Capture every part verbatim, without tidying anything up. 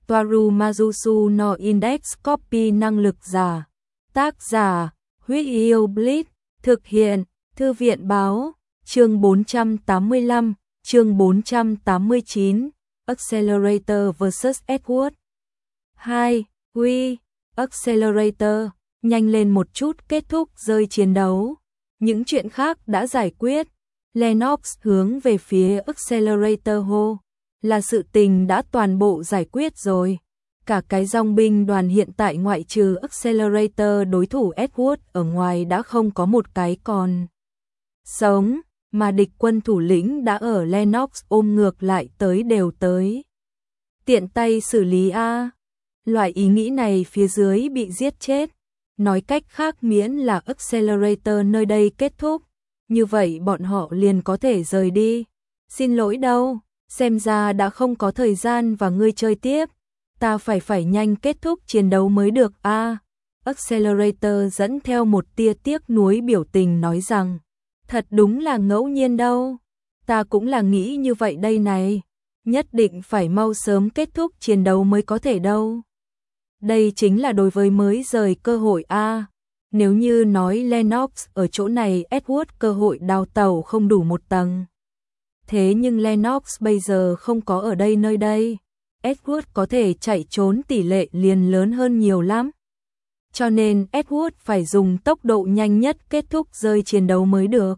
Toaru Majusu no Index Copy năng lực giả. Tác giả, Huyết Yêu Blitz, thực hiện, Thư viện Báo, chương bốn trăm tám mươi lăm, chương bốn trăm tám mươi chín, Accelerator versus Edward. hai. Quy, Accelerator, nhanh lên một chút kết thúc rơi chiến đấu. Những chuyện khác đã giải quyết. Lennox hướng về phía Accelerator hô. Là sự tình đã toàn bộ giải quyết rồi. Cả cái dòng binh đoàn hiện tại ngoại trừ Accelerator đối thủ Edward ở ngoài đã không có một cái còn sống, mà địch quân thủ lĩnh đã ở Lennox ôm ngược lại tới đều tới. Tiện tay xử lý A. Loại ý nghĩ này phía dưới bị giết chết. Nói cách khác miễn là Accelerator nơi đây kết thúc, như vậy bọn họ liền có thể rời đi. Xin lỗi đâu, xem ra đã không có thời gian và ngươi chơi tiếp. Ta phải phải nhanh kết thúc chiến đấu mới được a. À, Accelerator dẫn theo một tia tiếc nuối biểu tình nói rằng, thật đúng là ngẫu nhiên đâu. Ta cũng là nghĩ như vậy đây này. Nhất định phải mau sớm kết thúc chiến đấu mới có thể đâu. Đây chính là đối với mới rời cơ hội a. À, nếu như nói Lennox ở chỗ này Edward cơ hội đào tẩu không đủ một tầng. Thế nhưng Lennox bây giờ không có ở đây nơi đây. Edward có thể chạy trốn tỷ lệ liền lớn hơn nhiều lắm. Cho nên Edward phải dùng tốc độ nhanh nhất kết thúc rơi chiến đấu mới được.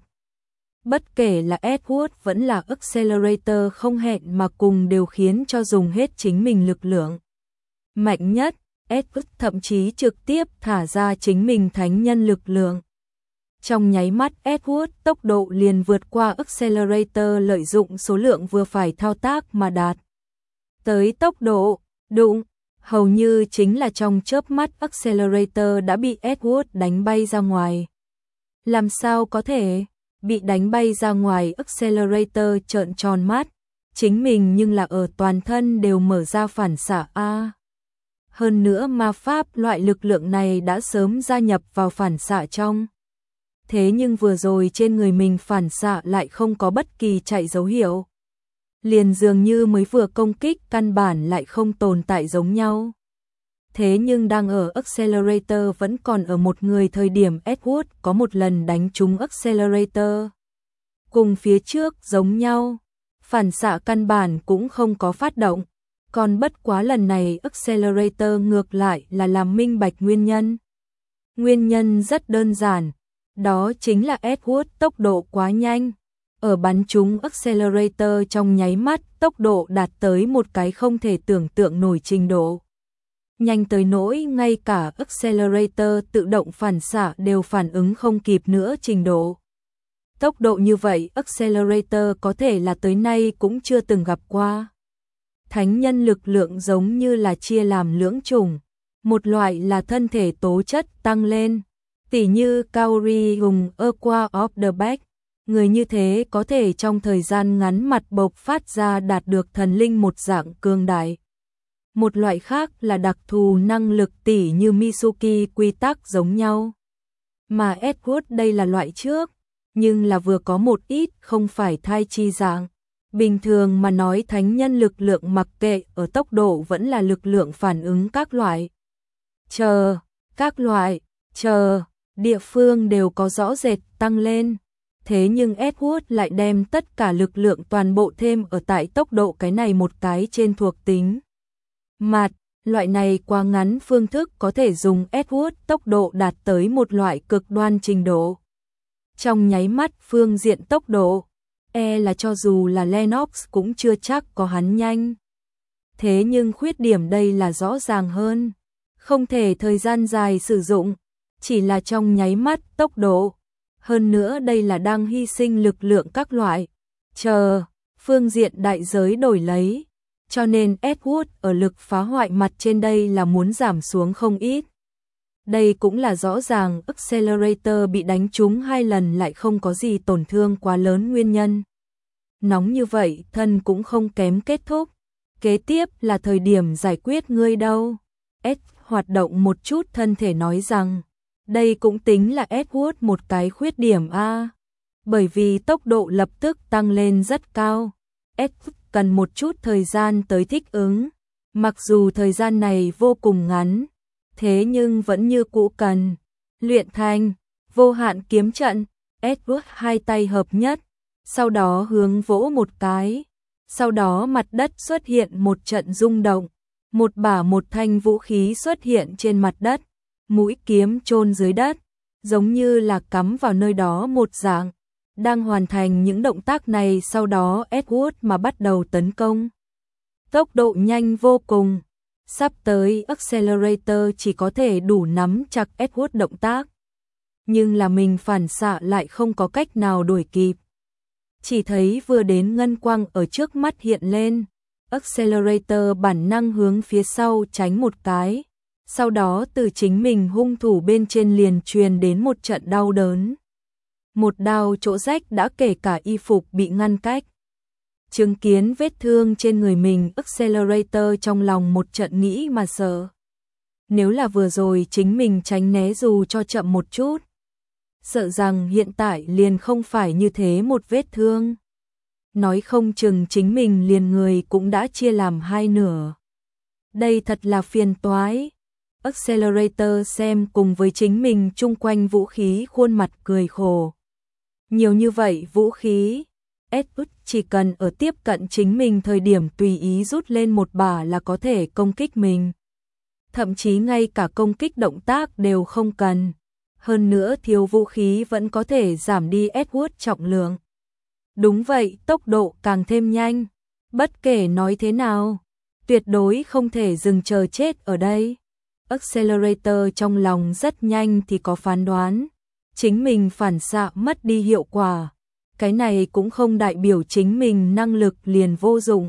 Bất kể là Edward vẫn là Accelerator không hẹn mà cùng đều khiến cho dùng hết chính mình lực lượng. Mạnh nhất, Edward thậm chí trực tiếp thả ra chính mình thánh nhân lực lượng. Trong nháy mắt Edward tốc độ liền vượt qua Accelerator lợi dụng số lượng vừa phải thao tác mà đạt. Tới tốc độ, đụng, hầu như chính là trong chớp mắt Accelerator đã bị Edward đánh bay ra ngoài. Làm sao có thể, bị đánh bay ra ngoài Accelerator trợn tròn mắt, chính mình nhưng là ở toàn thân đều mở ra phản xạ A. Hơn nữa ma pháp loại lực lượng này đã sớm gia nhập vào phản xạ trong. Thế nhưng vừa rồi trên người mình phản xạ lại không có bất kỳ chạy dấu hiệu. Liền dường như mới vừa công kích căn bản lại không tồn tại giống nhau. Thế nhưng đang ở Accelerator vẫn còn ở một người thời điểm Edward có một lần đánh trúng Accelerator. Cùng phía trước giống nhau, phản xạ căn bản cũng không có phát động. Còn bất quá lần này Accelerator ngược lại là làm minh bạch nguyên nhân. Nguyên nhân rất đơn giản, đó chính là Edward tốc độ quá nhanh. Ở bắn trúng Accelerator trong nháy mắt tốc độ đạt tới một cái không thể tưởng tượng nổi trình độ. Nhanh tới nỗi ngay cả Accelerator tự động phản xạ đều phản ứng không kịp nữa trình độ. Tốc độ như vậy Accelerator có thể là tới nay cũng chưa từng gặp qua. Thánh nhân lực lượng giống như là chia làm lưỡng chủng, một loại là thân thể tố chất tăng lên, tỉ như Kaori Hùng Aqua of the Back, người như thế có thể trong thời gian ngắn mặt bộc phát ra đạt được thần linh một dạng cường đại. Một loại khác là đặc thù năng lực tỉ như Mitsuki quy tắc giống nhau. Mà Edward đây là loại trước, nhưng là vừa có một ít không phải thai chi dạng. Bình thường mà nói thánh nhân lực lượng mặc kệ ở tốc độ vẫn là lực lượng phản ứng các loại. Chờ, các loại, chờ, địa phương đều có rõ rệt tăng lên. Thế nhưng Edward lại đem tất cả lực lượng toàn bộ thêm ở tại tốc độ cái này một cái trên thuộc tính. Mặt, loại này quá ngắn phương thức có thể dùng Edward tốc độ đạt tới một loại cực đoan trình độ. Trong nháy mắt phương diện tốc độ, e là cho dù là Lennox cũng chưa chắc có hắn nhanh. Thế nhưng khuyết điểm đây là rõ ràng hơn. Không thể thời gian dài sử dụng, chỉ là trong nháy mắt tốc độ. Hơn nữa đây là đang hy sinh lực lượng các loại. Chờ, phương diện đại giới đổi lấy. Cho nên Edward ở lực phá hoại mặt trên đây là muốn giảm xuống không ít. Đây cũng là rõ ràng Accelerator bị đánh trúng hai lần lại không có gì tổn thương quá lớn nguyên nhân. Nóng như vậy thân cũng không kém kết thúc. Kế tiếp là thời điểm giải quyết ngươi đâu. Ed hoạt động một chút thân thể nói rằng, đây cũng tính là Edward một cái khuyết điểm a. Bởi vì tốc độ lập tức tăng lên rất cao. Edward cần một chút thời gian tới thích ứng. Mặc dù thời gian này vô cùng ngắn, thế nhưng vẫn như cũ cần luyện thành vô hạn kiếm trận. Edward hai tay hợp nhất, sau đó hướng vỗ một cái, sau đó mặt đất xuất hiện một trận rung động, một bả một thanh vũ khí xuất hiện trên mặt đất, mũi kiếm chôn dưới đất, giống như là cắm vào nơi đó một dạng. Đang hoàn thành những động tác này, sau đó Edward mà bắt đầu tấn công. Tốc độ nhanh vô cùng, sắp tới Accelerator chỉ có thể đủ nắm chặt Edward động tác. Nhưng là mình phản xạ lại không có cách nào đuổi kịp. Chỉ thấy vừa đến ngân quang ở trước mắt hiện lên, Accelerator bản năng hướng phía sau tránh một cái, sau đó từ chính mình hung thủ bên trên liền truyền đến một trận đau đớn. Một đao chỗ rách đã kể cả y phục bị ngăn cách. Chứng kiến vết thương trên người mình, Accelerator trong lòng một trận nghĩ mà sợ. Nếu là vừa rồi chính mình tránh né dù cho chậm một chút, sợ rằng hiện tại liền không phải như thế một vết thương. Nói không chừng chính mình liền người cũng đã chia làm hai nửa. Đây thật là phiền toái. Accelerator xem cùng với chính mình chung quanh vũ khí, khuôn mặt cười khổ. Nhiều như vậy vũ khí, Edward chỉ cần ở tiếp cận chính mình thời điểm tùy ý rút lên một bả là có thể công kích mình. Thậm chí ngay cả công kích động tác đều không cần. Hơn nữa thiếu vũ khí vẫn có thể giảm đi Edward trọng lượng. Đúng vậy, tốc độ càng thêm nhanh. Bất kể nói thế nào, tuyệt đối không thể dừng chờ chết ở đây. Accelerator trong lòng rất nhanh thì có phán đoán. Chính mình phản xạ mất đi hiệu quả. Cái này cũng không đại biểu chính mình năng lực liền vô dụng.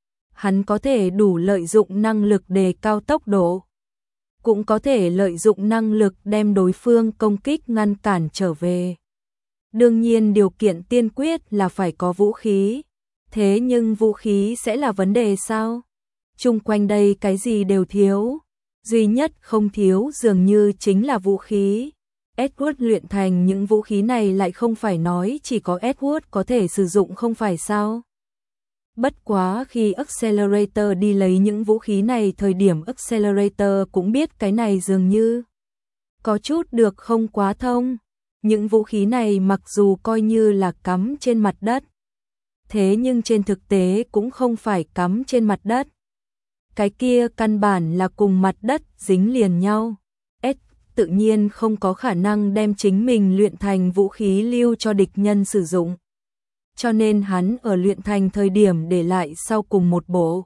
Hắn có thể đủ lợi dụng năng lực đề cao tốc độ, cũng có thể lợi dụng năng lực đem đối phương công kích ngăn cản trở về. Đương nhiên điều kiện tiên quyết là phải có vũ khí. Thế nhưng vũ khí sẽ là vấn đề sao? Chung quanh đây cái gì đều thiếu. Duy nhất không thiếu dường như chính là vũ khí. Edward luyện thành những vũ khí này lại không phải nói chỉ có Edward có thể sử dụng không phải sao? Bất quá khi Accelerator đi lấy những vũ khí này thời điểm Accelerator cũng biết cái này dường như có chút được không quá thông. Những vũ khí này mặc dù coi như là cắm trên mặt đất, thế nhưng trên thực tế cũng không phải cắm trên mặt đất. Cái kia căn bản là cùng mặt đất dính liền nhau. Ed tự nhiên không có khả năng đem chính mình luyện thành vũ khí lưu cho địch nhân sử dụng. Cho nên hắn ở luyện thành thời điểm để lại sau cùng một bộ.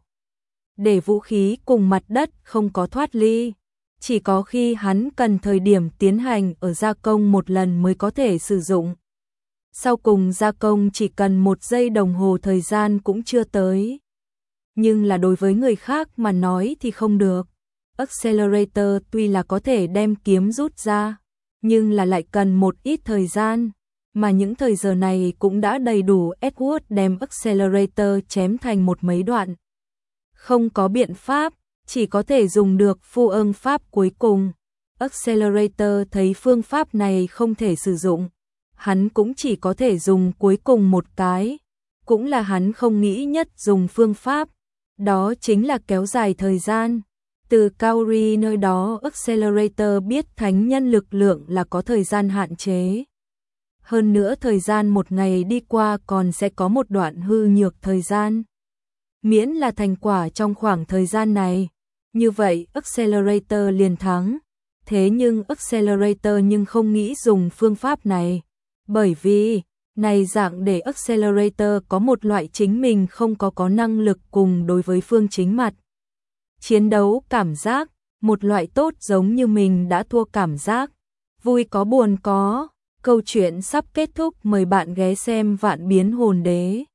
Để vũ khí cùng mặt đất không có thoát ly. Chỉ có khi hắn cần thời điểm tiến hành ở gia công một lần mới có thể sử dụng. Sau cùng gia công chỉ cần một giây đồng hồ thời gian cũng chưa tới. Nhưng là đối với người khác mà nói thì không được. Accelerator tuy là có thể đem kiếm rút ra, nhưng là lại cần một ít thời gian. Mà những thời giờ này cũng đã đầy đủ Edward đem Accelerator chém thành một mấy đoạn. Không có biện pháp, chỉ có thể dùng được phu ưng pháp cuối cùng. Accelerator thấy phương pháp này không thể sử dụng. Hắn cũng chỉ có thể dùng cuối cùng một cái. Cũng là hắn không nghĩ nhất dùng phương pháp. Đó chính là kéo dài thời gian. Từ Kaori nơi đó Accelerator biết thánh nhân lực lượng là có thời gian hạn chế. Hơn nữa thời gian một ngày đi qua còn sẽ có một đoạn hư nhược thời gian. Miễn là thành quả trong khoảng thời gian này. Như vậy Accelerator liền thắng. Thế nhưng Accelerator nhưng không nghĩ dùng phương pháp này. Bởi vì, này dạng để Accelerator có một loại chính mình không có có năng lực cùng đối với phương chính mặt. Chiến đấu cảm giác, một loại tốt giống như mình đã thua cảm giác. Vui có buồn có. Câu chuyện sắp kết thúc, mời bạn ghé xem Vạn Biến Hồn Đế.